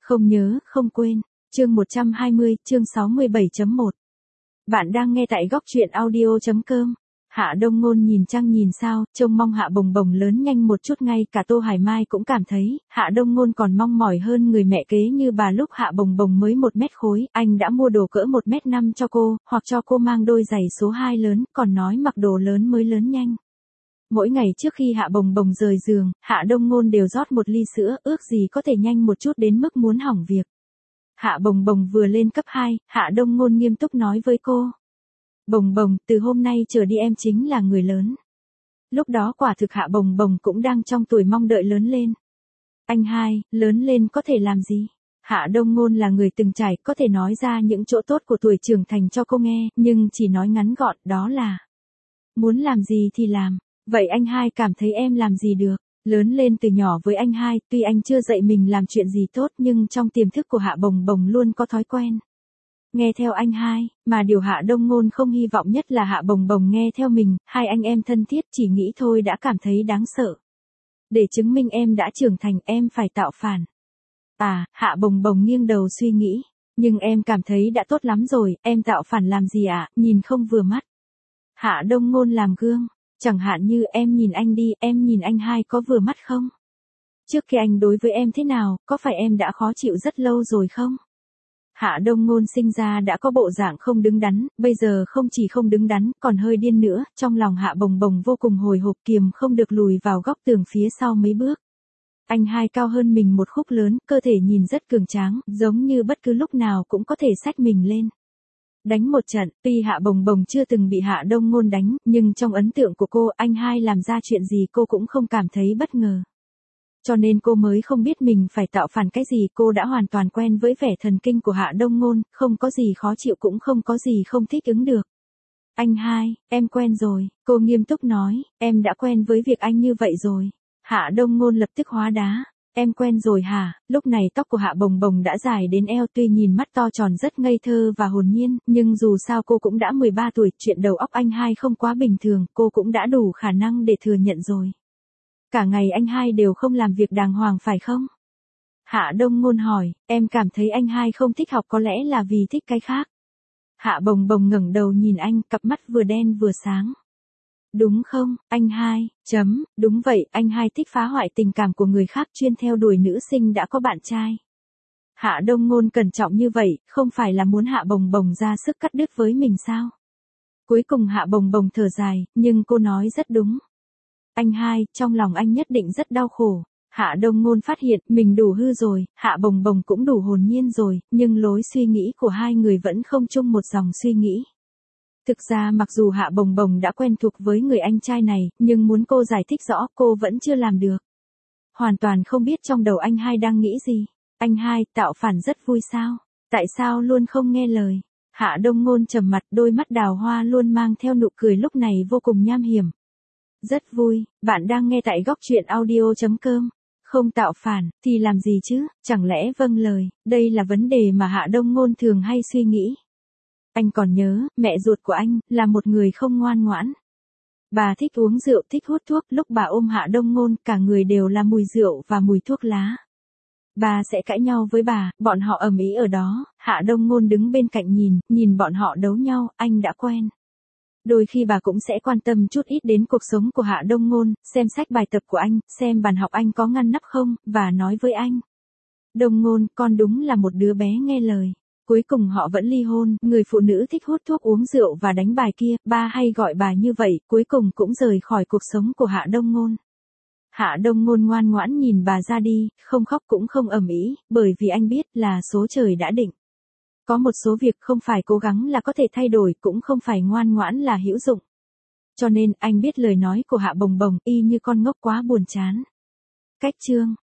Không nhớ, không quên. Chương 120, chương 67.1. Bạn đang nghe tại góc truyện audio.com. Hạ Đông Ngôn nhìn trăng nhìn sao, trông mong Hạ Bồng Bồng lớn nhanh một chút, ngay cả Tô Hải Mai cũng cảm thấy, Hạ Đông Ngôn còn mong mỏi hơn người mẹ kế như bà lúc Hạ Bồng Bồng mới 1 mét khối, anh đã mua đồ cỡ 1m5 cho cô, hoặc cho cô mang đôi giày số 2 lớn, còn nói mặc đồ lớn mới lớn nhanh. Mỗi ngày trước khi Hạ Bồng Bồng rời giường, Hạ Đông Ngôn đều rót một ly sữa, ước gì có thể nhanh một chút đến mức muốn hỏng việc. Hạ Bồng Bồng vừa lên cấp 2, Hạ Đông Ngôn nghiêm túc nói với cô. Bồng Bồng, từ hôm nay trở đi em chính là người lớn. Lúc đó quả thực Hạ Bồng Bồng cũng đang trong tuổi mong đợi lớn lên. Anh hai, lớn lên có thể làm gì? Hạ Đông Ngôn là người từng trải, có thể nói ra những chỗ tốt của tuổi trưởng thành cho cô nghe, nhưng chỉ nói ngắn gọn, đó là muốn làm gì thì làm. Vậy anh hai cảm thấy em làm gì được? Lớn lên từ nhỏ với anh hai, tuy anh chưa dạy mình làm chuyện gì tốt, nhưng trong tiềm thức của Hạ Bồng Bồng luôn có thói quen nghe theo anh hai, mà điều Hạ Đông Ngôn không hy vọng nhất là Hạ Bồng Bồng nghe theo mình, hai anh em thân thiết chỉ nghĩ thôi đã cảm thấy đáng sợ. Để chứng minh em đã trưởng thành, em phải tạo phản. À, Hạ Bồng Bồng nghiêng đầu suy nghĩ, nhưng em cảm thấy đã tốt lắm rồi, em tạo phản làm gì ạ, nhìn không vừa mắt. Hạ Đông Ngôn làm gương, chẳng hạn như em nhìn anh đi, em nhìn anh hai có vừa mắt không? Trước kia anh đối với em thế nào, có phải em đã khó chịu rất lâu rồi không? Hạ Đông Ngôn sinh ra đã có bộ dạng không đứng đắn, bây giờ không chỉ không đứng đắn, còn hơi điên nữa, trong lòng Hạ Bồng Bồng vô cùng hồi hộp, kiềm không được lùi vào góc tường phía sau mấy bước. Anh hai cao hơn mình một khúc lớn, cơ thể nhìn rất cường tráng, giống như bất cứ lúc nào cũng có thể xách mình lên. Đánh một trận, tuy Hạ Bồng Bồng chưa từng bị Hạ Đông Ngôn đánh, nhưng trong ấn tượng của cô, anh hai làm ra chuyện gì cô cũng không cảm thấy bất ngờ. Cho nên cô mới không biết mình phải tạo phản cái gì, cô đã hoàn toàn quen với vẻ thần kinh của Hạ Đông Ngôn, không có gì khó chịu cũng không có gì không thích ứng được. Anh hai, em quen rồi, cô nghiêm túc nói, em đã quen với việc anh như vậy rồi. Hạ Đông Ngôn lập tức hóa đá. Em quen rồi hả? Lúc này tóc của Hạ Bồng Bồng đã dài đến eo, tuy nhìn mắt to tròn rất ngây thơ và hồn nhiên, nhưng dù sao cô cũng đã 13 tuổi, chuyện đầu óc anh hai không quá bình thường, cô cũng đã đủ khả năng để thừa nhận rồi. Cả ngày anh hai đều không làm việc đàng hoàng phải không? Hạ Đông Ngôn hỏi, em cảm thấy anh hai không thích học có lẽ là vì thích cái khác. Hạ Bồng Bồng ngẩng đầu nhìn anh, cặp mắt vừa đen vừa sáng. Đúng không, anh hai, đúng vậy, anh hai thích phá hoại tình cảm của người khác, chuyên theo đuổi nữ sinh đã có bạn trai. Hạ Đông Ngôn cẩn trọng như vậy, không phải là muốn Hạ Bồng Bồng ra sức cắt đứt với mình sao? Cuối cùng Hạ Bồng Bồng thở dài, nhưng cô nói rất đúng. Anh hai, trong lòng anh nhất định rất đau khổ. Hạ Đông Ngôn phát hiện mình đủ hư rồi, Hạ Bồng Bồng cũng đủ hồn nhiên rồi, nhưng lối suy nghĩ của hai người vẫn không chung một dòng suy nghĩ. Thực ra mặc dù Hạ Bồng Bồng đã quen thuộc với người anh trai này, nhưng muốn cô giải thích rõ cô vẫn chưa làm được. Hoàn toàn không biết trong đầu anh hai đang nghĩ gì. Anh hai, tạo phản rất vui sao? Tại sao luôn không nghe lời? Hạ Đông Ngôn trầm mặt, đôi mắt đào hoa luôn mang theo nụ cười lúc này vô cùng nham hiểm. Rất vui, bạn đang nghe tại góc truyện audio.com. Không tạo phản, thì làm gì chứ, chẳng lẽ vâng lời, đây là vấn đề mà Hạ Đông Ngôn thường hay suy nghĩ. Anh còn nhớ, mẹ ruột của anh, là một người không ngoan ngoãn. Bà thích uống rượu, thích hút thuốc, lúc bà ôm Hạ Đông Ngôn, cả người đều là mùi rượu và mùi thuốc lá. Bà sẽ cãi nhau với bà, bọn họ ầm ĩ ở đó, Hạ Đông Ngôn đứng bên cạnh nhìn bọn họ đấu nhau, anh đã quen. Đôi khi bà cũng sẽ quan tâm chút ít đến cuộc sống của Hạ Đông Ngôn, xem sách bài tập của anh, xem bàn học anh có ngăn nắp không, và nói với anh. Đông Ngôn, con đúng là một đứa bé nghe lời. Cuối cùng họ vẫn ly hôn, người phụ nữ thích hút thuốc uống rượu và đánh bài kia, ba hay gọi bà như vậy, cuối cùng cũng rời khỏi cuộc sống của Hạ Đông Ngôn. Hạ Đông Ngôn ngoan ngoãn nhìn bà ra đi, không khóc cũng không ầm ĩ, bởi vì anh biết là số trời đã định. Có một số việc không phải cố gắng là có thể thay đổi, cũng không phải ngoan ngoãn là hữu dụng. Cho nên anh biết lời nói của Hạ Bồng Bồng y như con ngốc quá buồn chán. Cách chương